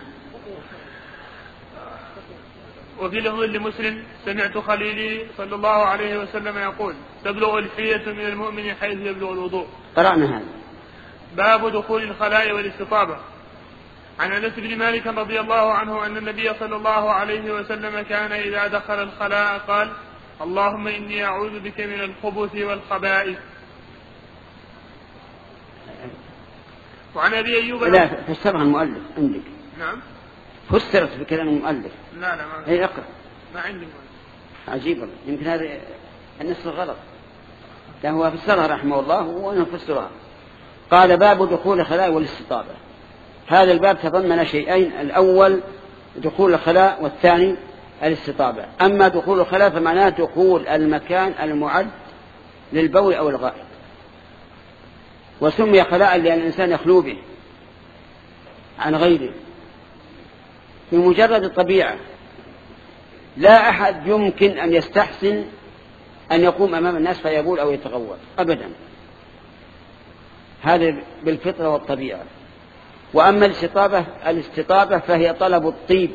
وفي لفظ لمسلم سمعت خليلي صلى الله عليه وسلم يقول تبلغ الحية من المؤمن حيث يبلغ الوضوء. قرأنا هذا. باب دخول الخلاء والاستطابة. عن أنس بن مالك رضي الله عنه أن النبي صلى الله عليه وسلم كان إذا دخل الخلاء قال اللهم إني أعوذ بك من الخبث والخبائث. وعن أبي أيوب لا فسرها المؤلف عندك. نعم فسرت بكلام المؤلف. لا لا ما هي اقرأ. ما عندي مؤلف. عجيب، يمكن هذا النص غلط. لا هو فسرها رحمه الله وأنا فسرها. قال باب دخول الخلاء والاستطابة. هذا الباب تضمن شيئين، الأول دخول الخلاء والثاني الاستطابة. أما دخول الخلاء فمعناه دخول المكان المعد للبول أو الغائط، وسمي خلاء لأن الإنسان يخلو به عن غيره في مجرد الطبيعة. لا أحد يمكن أن يستحسن أن يقوم أمام الناس فيبول أو يتغوط أبدا، هذا بالفطرة والطبيعة. وأما الاستطابة الاستطابة فهي طلب الطيب،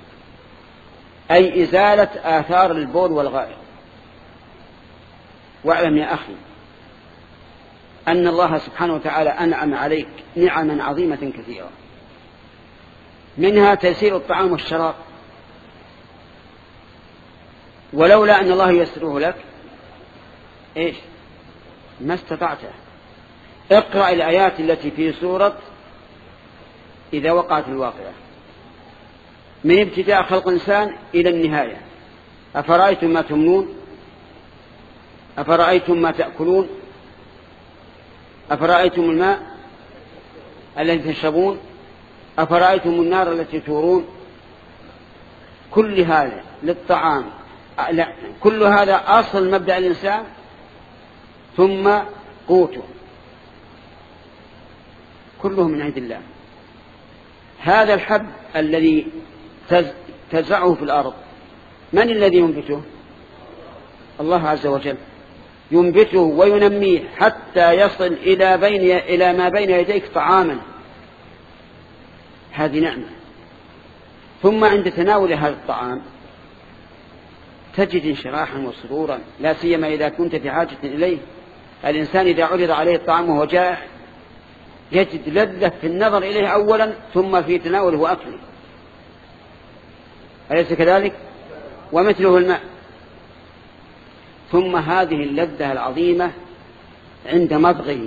أي إزالة آثار البول والغائط. واعلم يا أخي أن الله سبحانه وتعالى أنعم عليك نعما عظيمة كثيرة، منها تيسير الطعام والشراب، ولولا أن الله ييسره لك إيش ما استطعته. اقرأ الآيات التي في سورة إذا وقعت الواقعة من ابتداء خلق الإنسان إلى النهاية. أفرأيتم ما تمنون، أفرأيتم ما تأكلون، أفرأيتم الماء الذي تشربون، أفرأيتم النار التي تورون. كل هذا للطعام، لا كل هذا أصل مبدأ الإنسان ثم قوته، كله من عند الله. هذا الحب الذي تزرعه في الأرض من الذي ينبته؟ الله عز وجل ينبته وينميه حتى يصل إلى, بين إلى ما بين يديك طعاما. هذه نعمة. ثم عند تناول هذا الطعام تجد انشراحا وسرورا، لا سيما إذا كنت في حاجة إليه. الإنسان إذا عرض عليه الطعام وهو جائع يجد لذة في النظر إليه أولا ثم في تناوله وأكله، أليس كذلك؟ ومثله الماء. ثم هذه اللذة العظيمة عند مضغه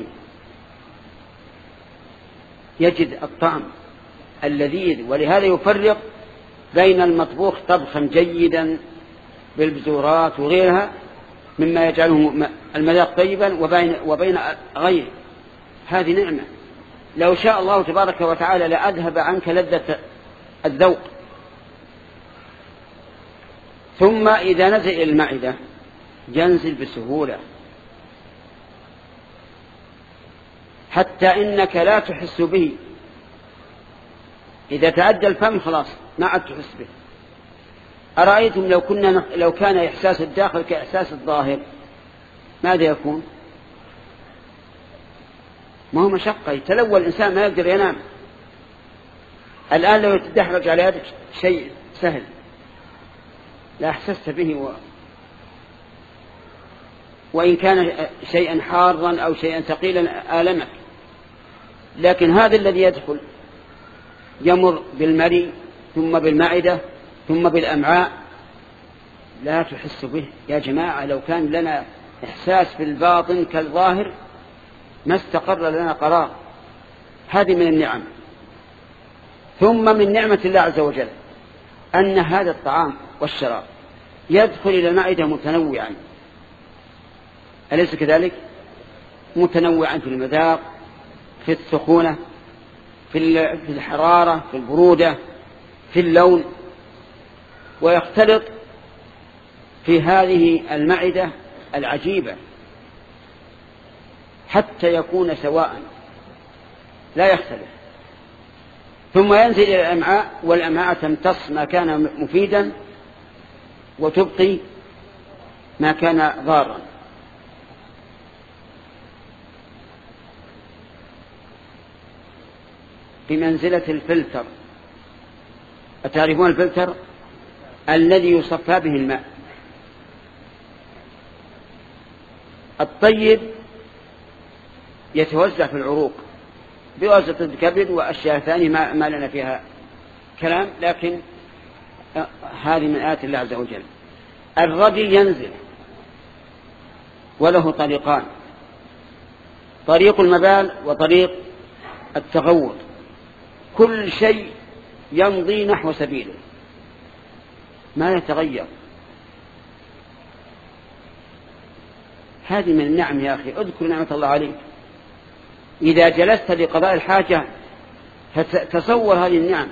يجد الطعم اللذيذ، ولهذا يفرق بين المطبوخ طبخا جيدا بالبزورات وغيرها مما يجعله المذاق طيبا وبين, وبين غيره. هذه نعمة لو شاء الله تبارك وتعالى لأذهب عنك لذة الذوق. ثم إذا نزل إلى المعدة ينزل بسهولة حتى إنك لا تحس به. إذا تعدى الفم خلاص ما عاد تحس به. أرأيتم لو كنا لو كان إحساس الداخل كإحساس الظاهر ماذا يكون؟ ما هو مشقة، يتلوى الإنسان ما يقدر ينام. الآن لو تدحرج على يدك شيء سهل لا أحسست به و... وإن كان شيئا حارا أو شيئا ثقيلا آلمك. لكن هذا الذي يدخل يمر بالمري ثم بالمعدة ثم بالأمعاء لا تحس به. يا جماعة لو كان لنا إحساس في الباطن كالظاهر ما استقر لنا قرار. هذه من النعم. ثم من نعمة الله عز وجل أن هذا الطعام والشراب يدخل إلى المعدة متنوعا، أليس كذلك؟ متنوعا في المذاق، في السخونة، في الحرارة، في البرودة، في اللون، ويختلط في هذه المعدة العجيبة حتى يكون سواء لا يختلف. ثم ينزل إلى الأمعاء والأمعاء تمتص ما كان مفيدا وتبقي ما كان ضارا. بمنزلة الفلتر. أتعرفون الفلتر؟ الذي يصفى به الماء. الطيب يتوزع في العروق بواسطة الكبد وأشياء ثانية ما, ما لنا فيها كلام، لكن هذه من آيات الله عز وجل. الردي ينزل وله طريقان، طريق المبال وطريق التغوط. كل شيء يمضي نحو سبيله ما يتغير. هذه من النعم يا أخي. اذكر نعمة الله عليك. إذا جلست لقضاء الحاجة تصور هذه النعم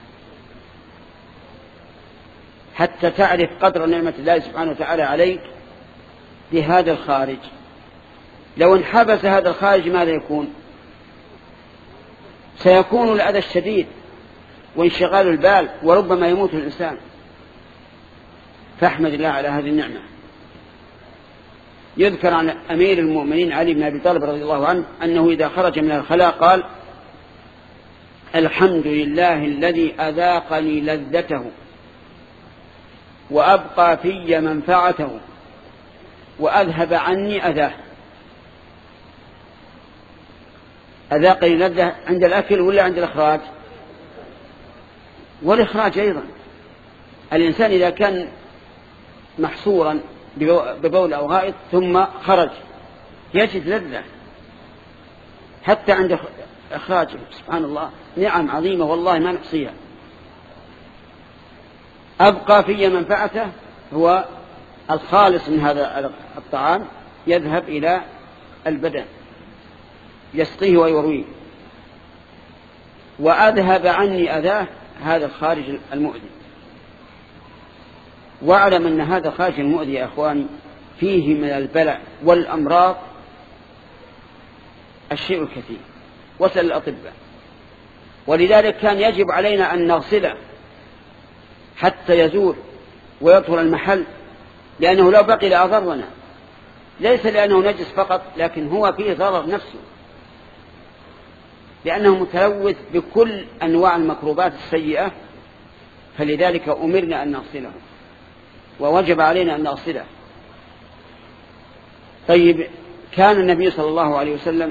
حتى تعرف قدر نعمة الله سبحانه وتعالى عليك بهذا الخارج. لو انحبس هذا الخارج ماذا يكون؟ سيكون الأذى الشديد وانشغال البال وربما يموت الإنسان. فاحمد الله على هذه النعمة. يذكر عن أمير المؤمنين علي بن أبي طالب رضي الله عنه أنه إذا خرج من الخلاء قال: الحمد لله الذي أذاقني لذته وأبقى في منفعته وأذهب عني أذاه. أذاقني لذة عند الأكل ولا عند الإخراج؟ والإخراج أيضا. الإنسان إذا كان محصورا ببول أو غائط ثم خرج يجد لذة حتى عند إخراجه. سبحان الله، نعم عظيمة والله ما نحصيها. أبقى في منفعته هو الخالص من هذا الطعام يذهب إلى البدن يسقيه ويرويه. وأذهب عني أذاه هذا الخارج المؤذي. واعلم أن هذا الخارج المؤذي يا أخواني فيه من البلاء والأمراض الشيء الكثير. وسل الأطباء. ولذلك كان يجب علينا أن نغسله حتى يزول ويطهر المحل، لأنه لو بقي لأضرنا، ليس لأنه نجس فقط، لكن هو فيه ضرر نفسه، لأنه متلوث بكل أنواع الميكروبات السيئة، فلذلك أمرنا أن نغسله ووجب علينا أن نغسله. طيب، كان النبي صلى الله عليه وسلم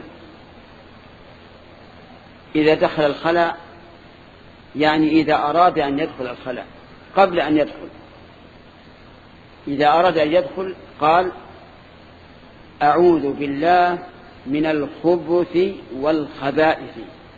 إذا دخل الخلاء، يعني إذا أراد أن يدخل الخلاء قبل أن يدخل، إذا أراد أن يدخل قال: أعوذ بالله من الخبث والخبائث.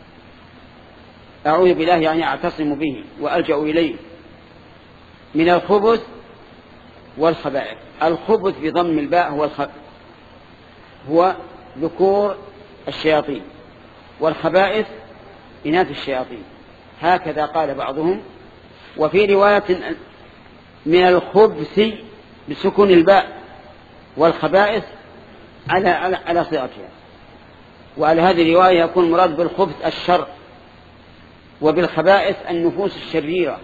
أعوذ بالله يعني أعتصم به وألجأ إليه، من الخبث والخبائث. الخبث بضم الباء هو الخ... هو ذكور الشياطين، والخبائث إناث الشياطين، هكذا قال بعضهم. وفي رواية من الخبث بسكون الباء، والخبائث على على, على صيغتها. وعلى هذه الرواية يكون مراد بالخبث الشر، وبالخبائث النفوس الشريرة.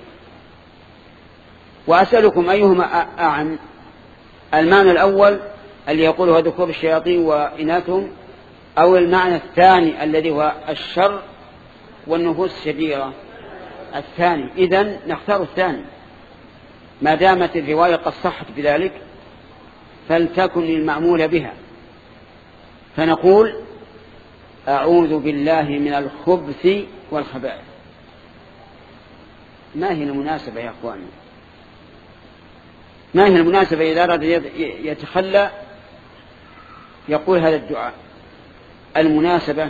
وأسألكم أيهما أعم، المعنى الأول اللي يقوله ذكور الشياطين وإناثهم، أو المعنى الثاني الذي هو الشر والنفوس الشريرة؟ الثاني. إذن نختار الثاني ما دامت الرواية قد صحت بذلك، فلتكن المعمول بها، فنقول: أعوذ بالله من الخبث والخبائث. ما هي المناسبة يا أخواني؟ ما هي المناسبة إذا أراد يتخلى يقول هذا الدعاء؟ المناسبة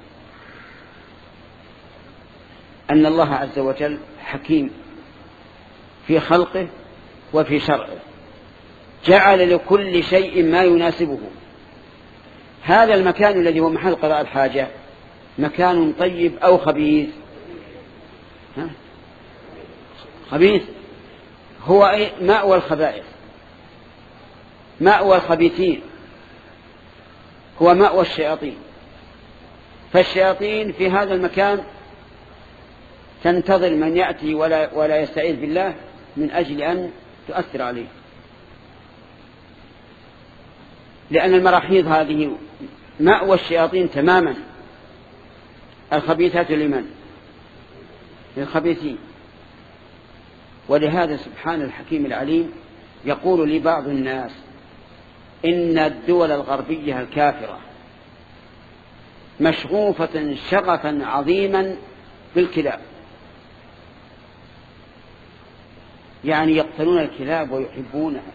أن الله عز وجل حكيم في خلقه وفي شرعه، جعل لكل شيء ما يناسبه. هذا المكان الذي هو محل قضاء الحاجة مكان طيب أو خبيث؟ ها؟ خبيث. هو مأوى الخبائث، مأوى الخبيثين، هو مأوى الشياطين. فالشياطين في هذا المكان تنتظر من يأتي ولا, ولا يستعيذ بالله من أجل أن تؤثر عليه، لأن المراحيض هذه مأوى الشياطين تماما. الخبيثات لمن؟ للخبيثين. ولهذا سبحان الحكيم العليم يقول لبعض الناس إن الدول الغربية الكافرة مشغوفة شغفا عظيما بالكلاب، يعني يقتلون الكلاب ويحبونها.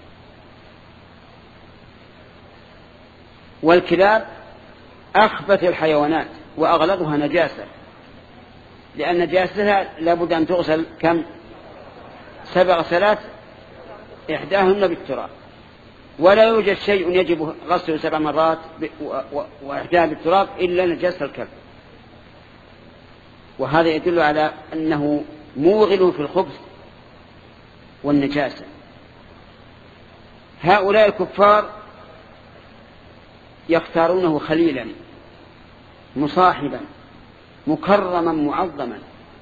والكلاب أخبث الحيوانات وأغلظها نجاسة، لأن نجاستها لابد أن تغسل كم؟ سبع غسلات، إحداهن بالتراب، ولا يوجد شيء يجب غسله سبع مرات وإحداها بالتراب إلا نجاسة الكلب. وهذا يدل على أنه موغل في الخبث والنجاسة. هؤلاء الكفار يختارونه خليلا مصاحبا مكرما معظما،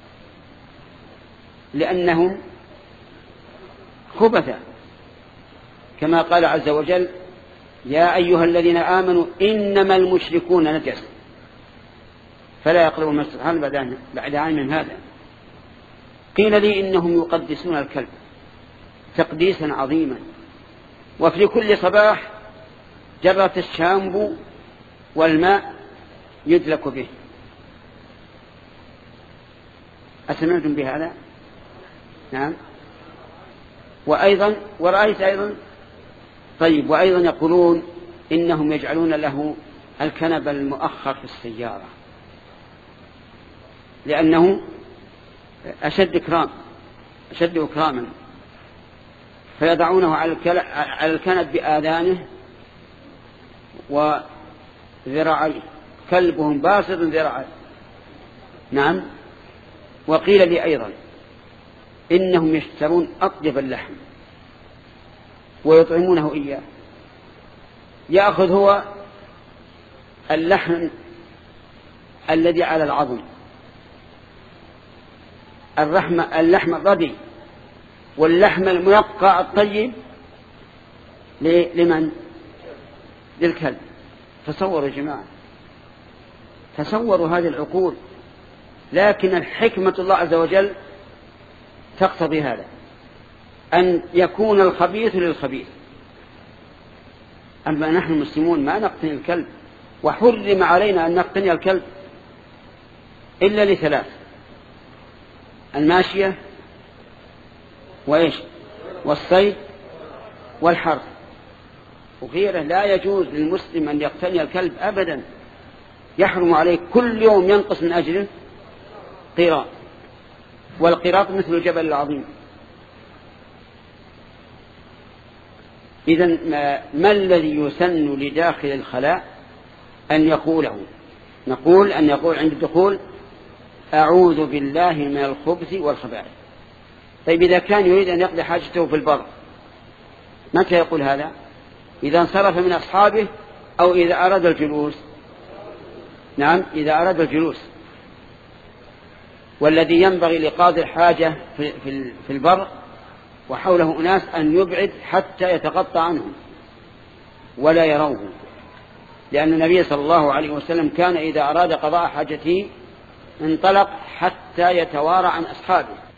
لأنهم خبثا، كما قال عز وجل: يا أيها الذين آمنوا إنما المشركون نجس فلا يقربوا المسجد الحرام بعد عام من هذا. قيل لي إنهم يقدسون الكلب تقديسا عظيما، وفي كل صباح جرة الشامبو والماء يدلك به. أسمعتم بهذا؟ نعم. وأيضا ورأيت أيضا طيب وأيضا يقولون إنهم يجعلون له الكنب المؤخر في السيارة، لأنه أشد إكرام أشد إكراما، فيضعونه على الكنب بآذانه وذراعيه، كلبهم باسط ذراعيه. نعم. وقيل لي أيضا إنهم يشترون أطيب اللحم ويطعمونه إياه، يأخذ هو اللحم الذي على العظم، اللحم الردي واللحم المنقى الطيب لمن؟ للكلب. تصوروا يا جماعة، تصوروا هذه العقول. لكن الحكمة الله عز وجل تقتضي هذا، أن يكون الخبيث للخبيث. أما نحن المسلمون ما نقتني الكلب، وحرم علينا أن نقتني الكلب إلا لثلاث: الماشية وإيش والصيد والحرث وغيره. لا يجوز للمسلم أن يقتني الكلب أبدا، يحرم عليه كل يوم ينقص من أجله قيراط، والقيراط مثل الجبل العظيم. إذن ما, ما الذي يسن لداخل الخلاء أن يقوله؟ نقول أن يقول عند الدخول: أعوذ بالله من الخبث والخبائث. طيب إذا كان يريد أن يقضي حاجته في البر متى يقول هذا؟ إذا انصرف من أصحابه أو إذا أراد الجلوس؟ نعم، إذا أراد الجلوس. والذي ينبغي لقاضي الحاجة في, في, في البر وحوله أناس أن يبعد حتى يتغطى عنهم ولا يروه، لأن النبي صلى الله عليه وسلم كان إذا أراد قضاء حاجته انطلق حتى يتوارى عن أصحابه